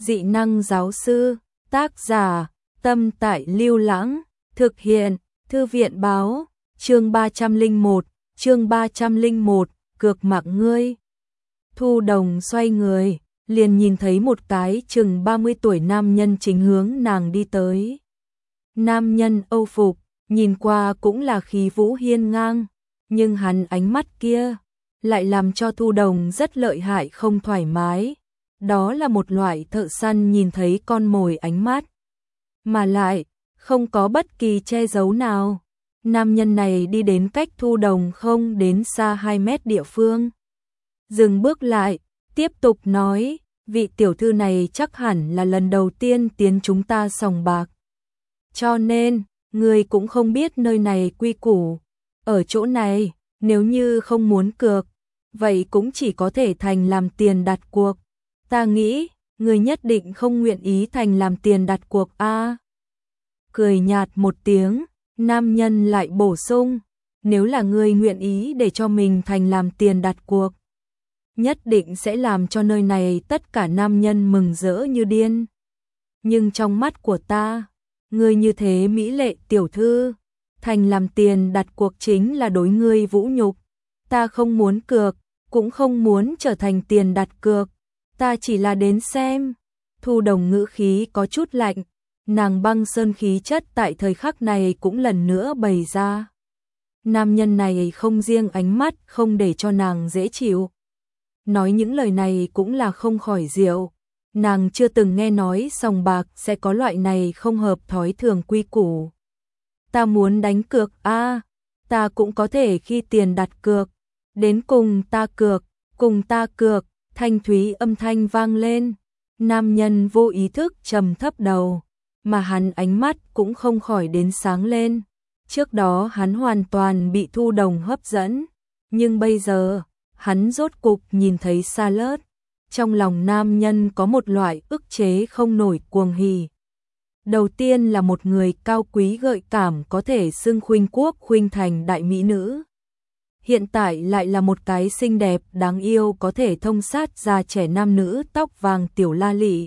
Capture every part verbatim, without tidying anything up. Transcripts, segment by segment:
Dị năng giáo sư, tác giả, Tâm Tại Lưu Lãng, thực hiện, Thư viện báo, chương ba trăm lẻ một, chương ba trăm lẻ một, cược mạng ngươi. Thu Đồng xoay người, liền nhìn thấy một cái chừng ba mươi tuổi nam nhân chính hướng nàng đi tới. Nam nhân âu phục, nhìn qua cũng là khí vũ hiên ngang, nhưng hắn ánh mắt kia lại làm cho Thu Đồng rất lợi hại không thoải mái. Đó là một loại thợ săn nhìn thấy con mồi ánh mắt, mà lại không có bất kỳ che giấu nào. Nam nhân này đi đến cách Thu Đồng không đến xa hai mét địa phương, dừng bước lại, tiếp tục nói, vị tiểu thư này chắc hẳn là lần đầu tiên tiến chúng ta sòng bạc. Cho nên, người cũng không biết nơi này quy củ. Ở chỗ này, nếu như không muốn cược, vậy cũng chỉ có thể thành làm tiền đặt cuộc. Ta nghĩ, người nhất định không nguyện ý thành làm tiền đặt cuộc a. Cười nhạt một tiếng, nam nhân lại bổ sung, nếu là người nguyện ý để cho mình thành làm tiền đặt cuộc, nhất định sẽ làm cho nơi này tất cả nam nhân mừng rỡ như điên. Nhưng trong mắt của ta, người như thế mỹ lệ tiểu thư, thành làm tiền đặt cuộc chính là đối ngươi vũ nhục. Ta không muốn cược, cũng không muốn trở thành tiền đặt cược, ta chỉ là đến xem. Thu Đồng ngữ khí có chút lạnh, nàng băng sơn khí chất tại thời khắc này cũng lần nữa bày ra. Nam nhân này không riêng ánh mắt không để cho nàng dễ chịu, nói những lời này cũng là không khỏi diệu. Nàng chưa từng nghe nói sòng bạc sẽ có loại này không hợp thói thường quy củ. Ta muốn đánh cược a, à, ta cũng có thể khi tiền đặt cược, đến cùng ta cược, cùng ta cược. Thanh thúy âm thanh vang lên, nam nhân vô ý thức trầm thấp đầu, mà hắn ánh mắt cũng không khỏi đến sáng lên. Trước đó hắn hoàn toàn bị Thu Đồng hấp dẫn, nhưng bây giờ, hắn rốt cục nhìn thấy Charlotte. Trong lòng nam nhân có một loại ức chế không nổi cuồng hỉ. Đầu tiên là một người cao quý gợi cảm có thể xưng khuynh quốc khuynh thành đại mỹ nữ. Hiện tại lại là một cái xinh đẹp đáng yêu có thể thông sát già trẻ nam nữ tóc vàng tiểu la lị.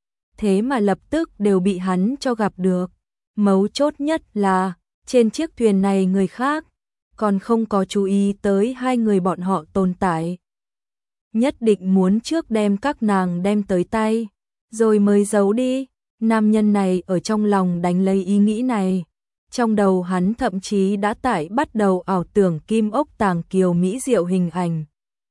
Thế mà lập tức đều bị hắn cho gặp được. Mấu chốt nhất là, trên chiếc thuyền này người khác còn không có chú ý tới hai người bọn họ tồn tại. Nhất định muốn trước đem các nàng đem tới tay, rồi mới giấu đi. Nam nhân này ở trong lòng đánh lấy ý nghĩ này. Trong đầu hắn thậm chí đã tải bắt đầu ảo tưởng kim ốc tàng kiều mỹ diệu hình ảnh.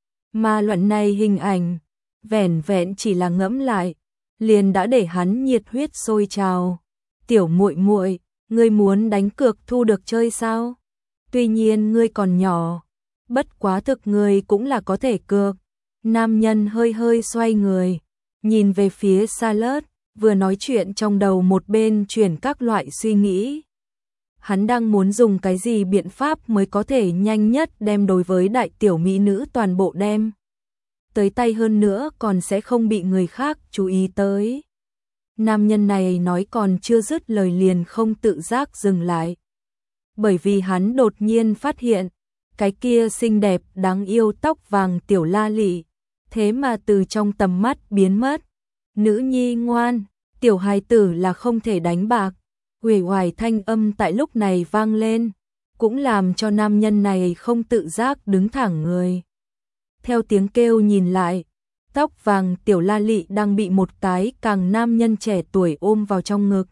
Mà luận này hình ảnh, vẻn vẹn chỉ là ngẫm lại, liền đã để hắn nhiệt huyết sôi trào. Tiểu muội muội, ngươi muốn đánh cược thu được chơi sao? Tuy nhiên ngươi còn nhỏ, bất quá thực ngươi cũng là có thể cược. Nam nhân hơi hơi xoay người, nhìn về phía Charlotte, vừa nói chuyện trong đầu một bên chuyển các loại suy nghĩ. Hắn đang muốn dùng cái gì biện pháp mới có thể nhanh nhất đem đối với đại tiểu mỹ nữ toàn bộ đem tới tay, hơn nữa còn sẽ không bị người khác chú ý tới. Nam nhân này nói còn chưa dứt lời liền không tự giác dừng lại. Bởi vì hắn đột nhiên phát hiện, cái kia xinh đẹp đáng yêu tóc vàng tiểu la lị, thế mà từ trong tầm mắt biến mất. Nữ nhi ngoan, tiểu hài tử là không thể đánh bạc. Uể oải thanh âm tại lúc này vang lên, cũng làm cho nam nhân này không tự giác đứng thẳng người. Theo tiếng kêu nhìn lại, tóc vàng tiểu la lị đang bị một cái càng nam nhân trẻ tuổi ôm vào trong ngực.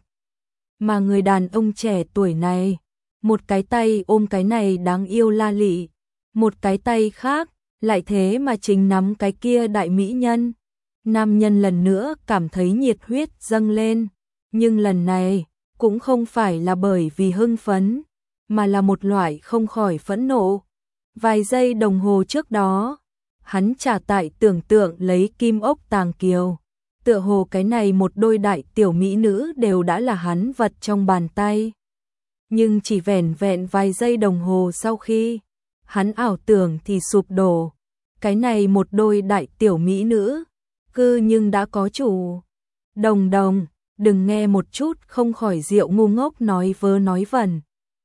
Mà người đàn ông trẻ tuổi này, một cái tay ôm cái này đáng yêu la lị, một cái tay khác lại thế mà chính nắm cái kia đại mỹ nhân. Nam nhân lần nữa cảm thấy nhiệt huyết dâng lên, nhưng lần này cũng không phải là bởi vì hưng phấn, mà là một loại không khỏi phẫn nộ. Vài giây đồng hồ trước đó, hắn trả tại tưởng tượng lấy kim ốc tàng kiều, tựa hồ cái này một đôi đại tiểu mỹ nữ đều đã là hắn vật trong bàn tay. Nhưng chỉ vẻn vẹn vài giây đồng hồ sau khi hắn ảo tưởng thì sụp đổ, cái này một đôi đại tiểu mỹ nữ cư nhưng đã có chủ. Đồng Đồng, đừng nghe một chút không khỏi rượu ngu ngốc nói vớ nói vẩn.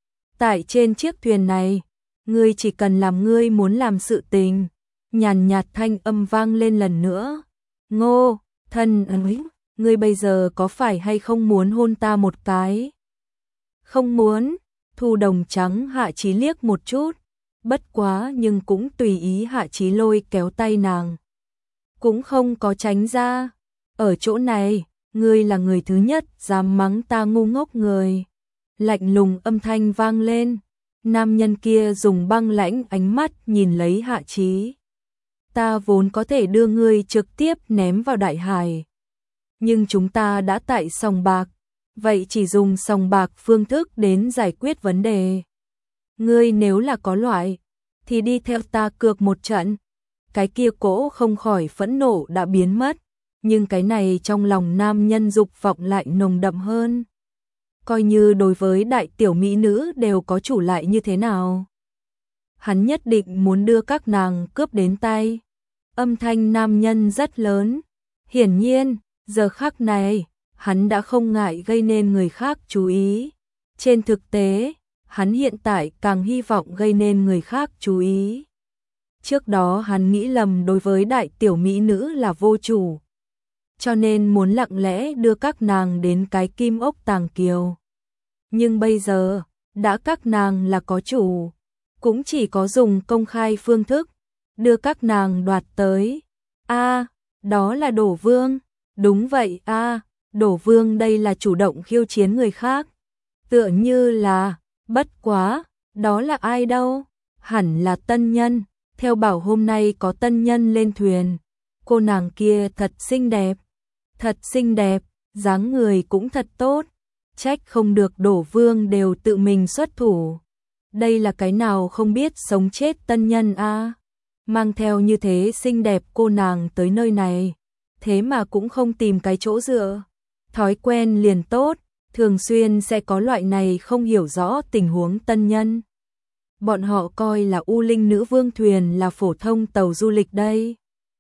Tại trên chiếc thuyền này, ngươi chỉ cần làm ngươi muốn làm sự tình. Nhàn nhạt thanh âm vang lên lần nữa. Ngô, thân ấy. ngươi bây giờ có phải hay không muốn hôn ta một cái? Không muốn, Thu Đồng trắng Hạ Chí liếc một chút, bất quá nhưng cũng tùy ý Hạ Chí lôi kéo tay nàng. Cũng không có tránh ra, ở chỗ này, ngươi là người thứ nhất dám mắng ta ngu ngốc người. Lạnh lùng âm thanh vang lên, nam nhân kia dùng băng lãnh ánh mắt nhìn lấy Hạ Chí. Ta vốn có thể đưa ngươi trực tiếp ném vào đại hải. Nhưng chúng ta đã tại sòng bạc, vậy chỉ dùng sòng bạc phương thức đến giải quyết vấn đề. Ngươi nếu là có loại, thì đi theo ta cược một trận. Cái kia cỗ không khỏi phẫn nộ đã biến mất, nhưng cái này trong lòng nam nhân dục vọng lại nồng đậm hơn. Coi như đối với đại tiểu mỹ nữ đều có chủ lại như thế nào. Hắn nhất định muốn đưa các nàng cướp đến tay. Âm thanh nam nhân rất lớn. Hiển nhiên, giờ khắc này, hắn đã không ngại gây nên người khác chú ý. Trên thực tế, hắn hiện tại càng hy vọng gây nên người khác chú ý. Trước đó hắn nghĩ lầm đối với đại tiểu mỹ nữ là vô chủ, cho nên muốn lặng lẽ đưa các nàng đến cái kim ốc tàng kiều. Nhưng bây giờ, đã các nàng là có chủ, cũng chỉ có dùng công khai phương thức, đưa các nàng đoạt tới. A, à, đó là Đổ Vương. Đúng vậy a, à, Đổ Vương đây là chủ động khiêu chiến người khác. Tựa như là, bất quá, đó là ai đâu? Hẳn là tân nhân, theo bảo hôm nay có tân nhân lên thuyền. Cô nàng kia thật xinh đẹp, thật xinh đẹp, dáng người cũng thật tốt. Trách không được Đổ Vương đều tự mình xuất thủ. Đây là cái nào không biết sống chết tân nhân a, à? Mang theo như thế xinh đẹp cô nàng tới nơi này, thế mà cũng không tìm cái chỗ dựa. Thói quen liền tốt, thường xuyên sẽ có loại này không hiểu rõ tình huống tân nhân. Bọn họ coi là U Linh Nữ Vương thuyền là phổ thông tàu du lịch đây.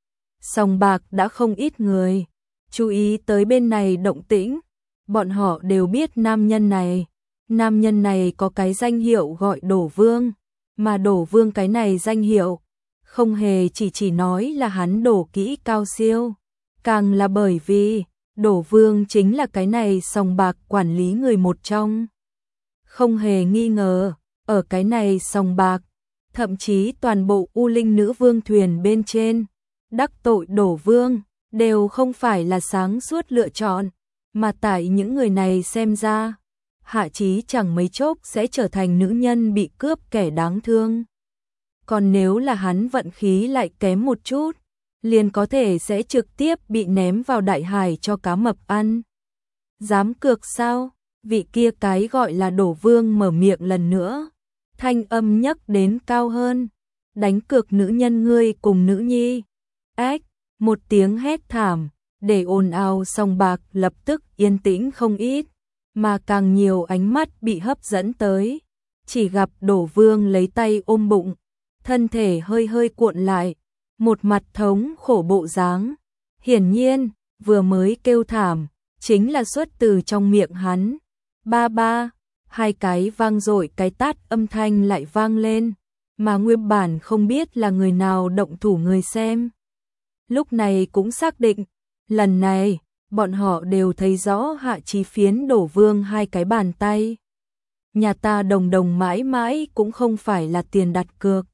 Sòng bạc đã không ít người chú ý tới bên này động tĩnh. Bọn họ đều biết nam nhân này. Nam nhân này có cái danh hiệu gọi Đổ Vương. Mà Đổ Vương cái này danh hiệu không hề chỉ chỉ nói là hắn đổ kỹ cao siêu. Càng là bởi vì Đổ Vương chính là cái này sòng bạc quản lý người một trong. Không hề nghi ngờ, ở cái này sòng bạc, thậm chí toàn bộ U Linh Nữ Vương thuyền bên trên, đắc tội Đổ Vương, đều không phải là sáng suốt lựa chọn, mà tại những người này xem ra, Hạ Chí chẳng mấy chốc sẽ trở thành nữ nhân bị cướp kẻ đáng thương. Còn nếu là hắn vận khí lại kém một chút, liền có thể sẽ trực tiếp bị ném vào đại hải cho cá mập ăn. Dám cược sao? Vị kia cái gọi là Đổ Vương mở miệng lần nữa. Thanh âm nhấc đến cao hơn. Đánh cược nữ nhân ngươi cùng nữ nhi. Ách, một tiếng hét thảm, để ồn ào sòng bạc lập tức yên tĩnh không ít, mà càng nhiều ánh mắt bị hấp dẫn tới. Chỉ gặp Đổ Vương lấy tay ôm bụng, thân thể hơi hơi cuộn lại, một mặt thống khổ bộ dáng. Hiển nhiên, vừa mới kêu thảm, chính là xuất từ trong miệng hắn. Ba ba, hai cái vang dội cái tát âm thanh lại vang lên, mà nguyên bản không biết là người nào động thủ người xem. Lúc này cũng xác định, lần này, bọn họ đều thấy rõ Hạ Chí phiến Đổ Vương hai cái bàn tay. Nhà ta đồng đồng mãi mãi cũng không phải là tiền đặt cược.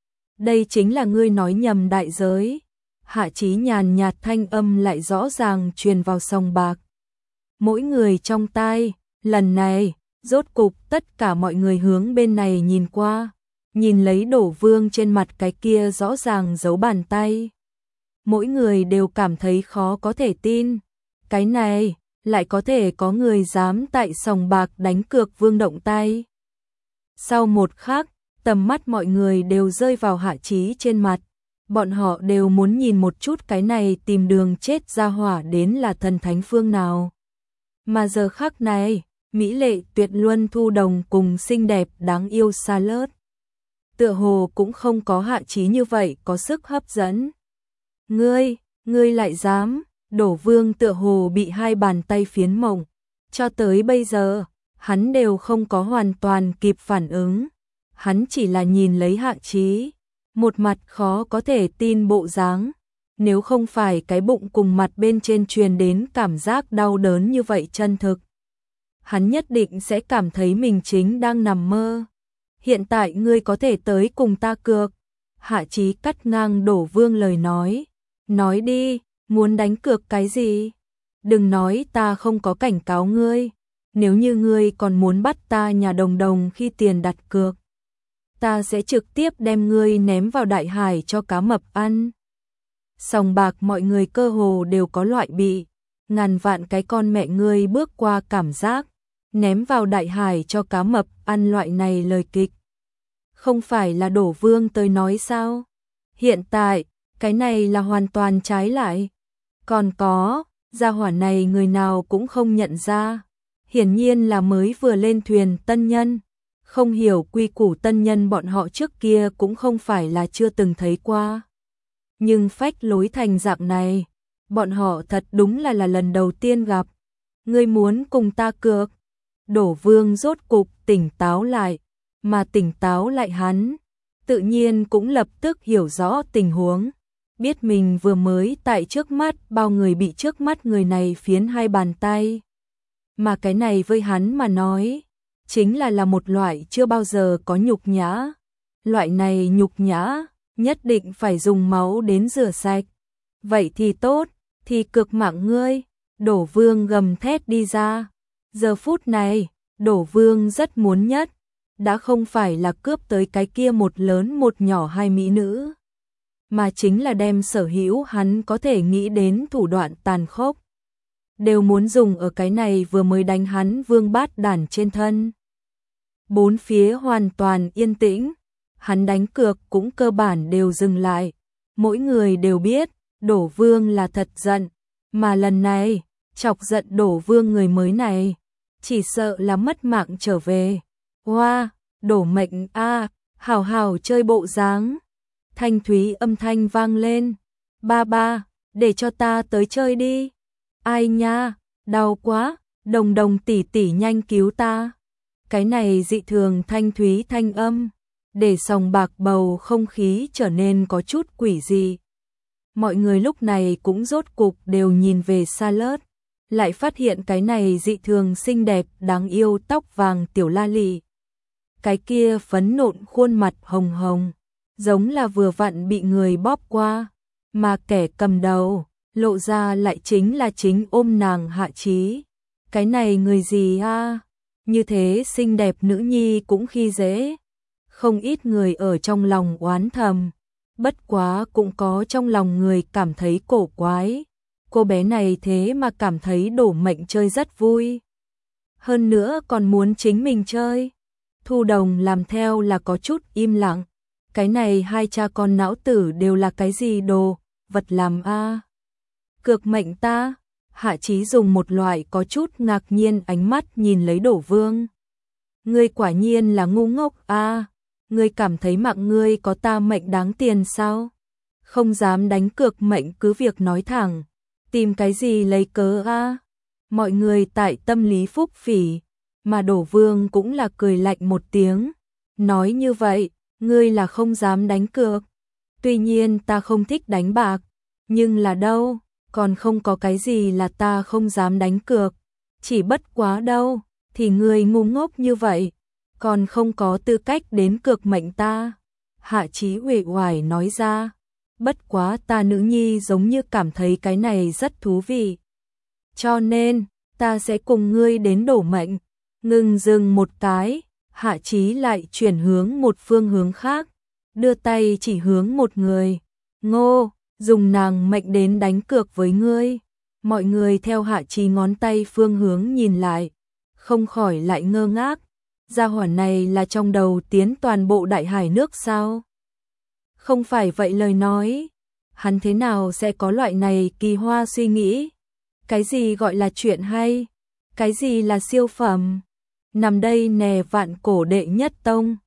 Đây chính là ngươi nói nhầm đại giới. Hạ Chí nhàn nhạt thanh âm lại rõ ràng truyền vào sòng bạc. Mỗi người trong tai, lần này, rốt cục tất cả mọi người hướng bên này nhìn qua, nhìn lấy Đổ Vương trên mặt cái kia rõ ràng dấu bàn tay. Mỗi người đều cảm thấy khó có thể tin. Cái này, lại có thể có người dám tại sòng bạc đánh cược Vương động tay. Sau một khắc, tầm mắt mọi người đều rơi vào Hạ Chí trên mặt. Bọn họ đều muốn nhìn một chút cái này tìm đường chết ra hỏa đến là thần thánh phương nào. Mà giờ khắc này, mỹ lệ tuyệt luân Thu Đồng cùng xinh đẹp đáng yêu Charlotte, tựa hồ cũng không có Hạ Chí như vậy có sức hấp dẫn. Ngươi, ngươi lại dám? Đổ Vương tựa hồ bị hai bàn tay phiến mộng. Cho tới bây giờ, hắn đều không có hoàn toàn kịp phản ứng. Hắn chỉ là nhìn lấy Hạ Chí, một mặt khó có thể tin bộ dáng. nếu không phải cái bụng cùng mặt bên trên truyền đến cảm giác đau đớn như vậy chân thực, hắn nhất định sẽ cảm thấy mình chính đang nằm mơ. Hiện tại ngươi có thể tới cùng ta cược. Hạ Chí cắt ngang Đổ Vương lời nói. Nói đi, muốn đánh cược cái gì? Đừng nói ta không có cảnh cáo ngươi. Nếu như ngươi còn muốn bắt ta nhà đồng đồng khi tiền đặt cược, ta sẽ trực tiếp đem ngươi ném vào đại hải cho cá mập ăn. Sòng bạc mọi người cơ hồ đều có loại bị ngàn vạn cái con mẹ ngươi bước qua cảm giác ném vào đại hải cho cá mập ăn loại này lời kịch. Không phải là Đổ Vương tới nói sao? Hiện tại, cái này là hoàn toàn trái lại. Còn có, gia hỏa này người nào cũng không nhận ra. Hiển nhiên là mới vừa lên thuyền tân nhân. Không hiểu quy củ tân nhân bọn họ trước kia cũng không phải là chưa từng thấy qua. Nhưng phách lối thành dạng này, bọn họ thật đúng là là lần đầu tiên gặp. Ngươi muốn cùng ta cược? Đổ Vương rốt cục tỉnh táo lại, mà tỉnh táo lại hắn, tự nhiên cũng lập tức hiểu rõ tình huống, biết mình vừa mới tại trước mắt bao người bị trước mắt người này phiến hai bàn tay. Mà cái này với hắn mà nói, chính là là một loại chưa bao giờ có nhục nhã. Loại này nhục nhã, nhất định phải dùng máu đến rửa sạch. Vậy thì tốt, thì cược mạng ngươi. Đổ Vương gầm thét đi ra. Giờ phút này, Đổ Vương rất muốn nhất, đã không phải là cướp tới cái kia một lớn một nhỏ hai mỹ nữ, mà chính là đem sở hữu hắn có thể nghĩ đến thủ đoạn tàn khốc, đều muốn dùng ở cái này vừa mới đánh hắn vương bát đản trên thân. Bốn phía hoàn toàn yên tĩnh, hắn đánh cược cũng cơ bản đều dừng lại, mỗi người đều biết, Đổ Vương là thật giận, mà lần này, chọc giận Đổ Vương người mới này, chỉ sợ là mất mạng trở về. Hoa, wow, Đổ mệnh a, à, hào hào chơi bộ dáng. Thanh thúy âm thanh vang lên. Ba ba, để cho ta tới chơi đi. Ai nha, đau quá, đồng đồng tỷ tỷ nhanh cứu ta. Cái này dị thường thanh thúy thanh âm, để sòng bạc bầu không khí trở nên có chút quỷ dị. Mọi người lúc này cũng rốt cục đều nhìn về Charlotte, lại phát hiện cái này dị thường xinh đẹp đáng yêu tóc vàng tiểu la lị. Cái kia phấn nộn khuôn mặt hồng hồng, giống là vừa vặn bị người bóp qua, mà kẻ cầm đầu, lộ ra lại chính là chính ôm nàng Hạ Chí. Cái này người gì a? Như thế xinh đẹp nữ nhi cũng khi dễ. Không ít người ở trong lòng oán thầm, bất quá cũng có trong lòng người cảm thấy cổ quái. Cô bé này thế mà cảm thấy Đổ mệnh chơi rất vui. Hơn nữa còn muốn chính mình chơi. Thu Đồng làm theo là có chút im lặng. Cái này hai cha con não tử đều là cái gì đồ, vật làm a? À? Cược mệnh ta? Hạ Chí dùng một loại có chút ngạc nhiên ánh mắt nhìn lấy Đổ Vương. Ngươi quả nhiên là ngu ngốc a, à? Ngươi cảm thấy mạng ngươi có ta mệnh đáng tiền sao? Không dám đánh cược mệnh cứ việc nói thẳng. Tìm cái gì lấy cớ a? À? Mọi người tại tâm lý phúc phỉ, mà Đổ Vương cũng là cười lạnh một tiếng, nói như vậy, ngươi là không dám đánh cược. Tuy nhiên ta không thích đánh bạc, nhưng là đâu, còn không có cái gì là ta không dám đánh cược. Chỉ bất quá đâu, thì ngươi ngu ngốc như vậy, còn không có tư cách đến cược mệnh ta. Hạ Chí uể oải nói ra, bất quá ta nữ nhi giống như cảm thấy cái này rất thú vị. Cho nên, ta sẽ cùng ngươi đến đổ mệnh. Ngừng dừng một cái, Hạ Chí lại chuyển hướng một phương hướng khác, đưa tay chỉ hướng một người. Ngô, dùng nàng mệnh đến đánh cược với ngươi. Mọi người theo Hạ Chí ngón tay phương hướng nhìn lại, không khỏi lại ngơ ngác. Gia hỏa này là trong đầu tiến toàn bộ đại hải nước sao? Không phải vậy lời nói, hắn thế nào sẽ có loại này kỳ hoa suy nghĩ? Cái gì gọi là chuyện hay? Cái gì là siêu phẩm? Nằm đây nè vạn cổ đệ nhất tông,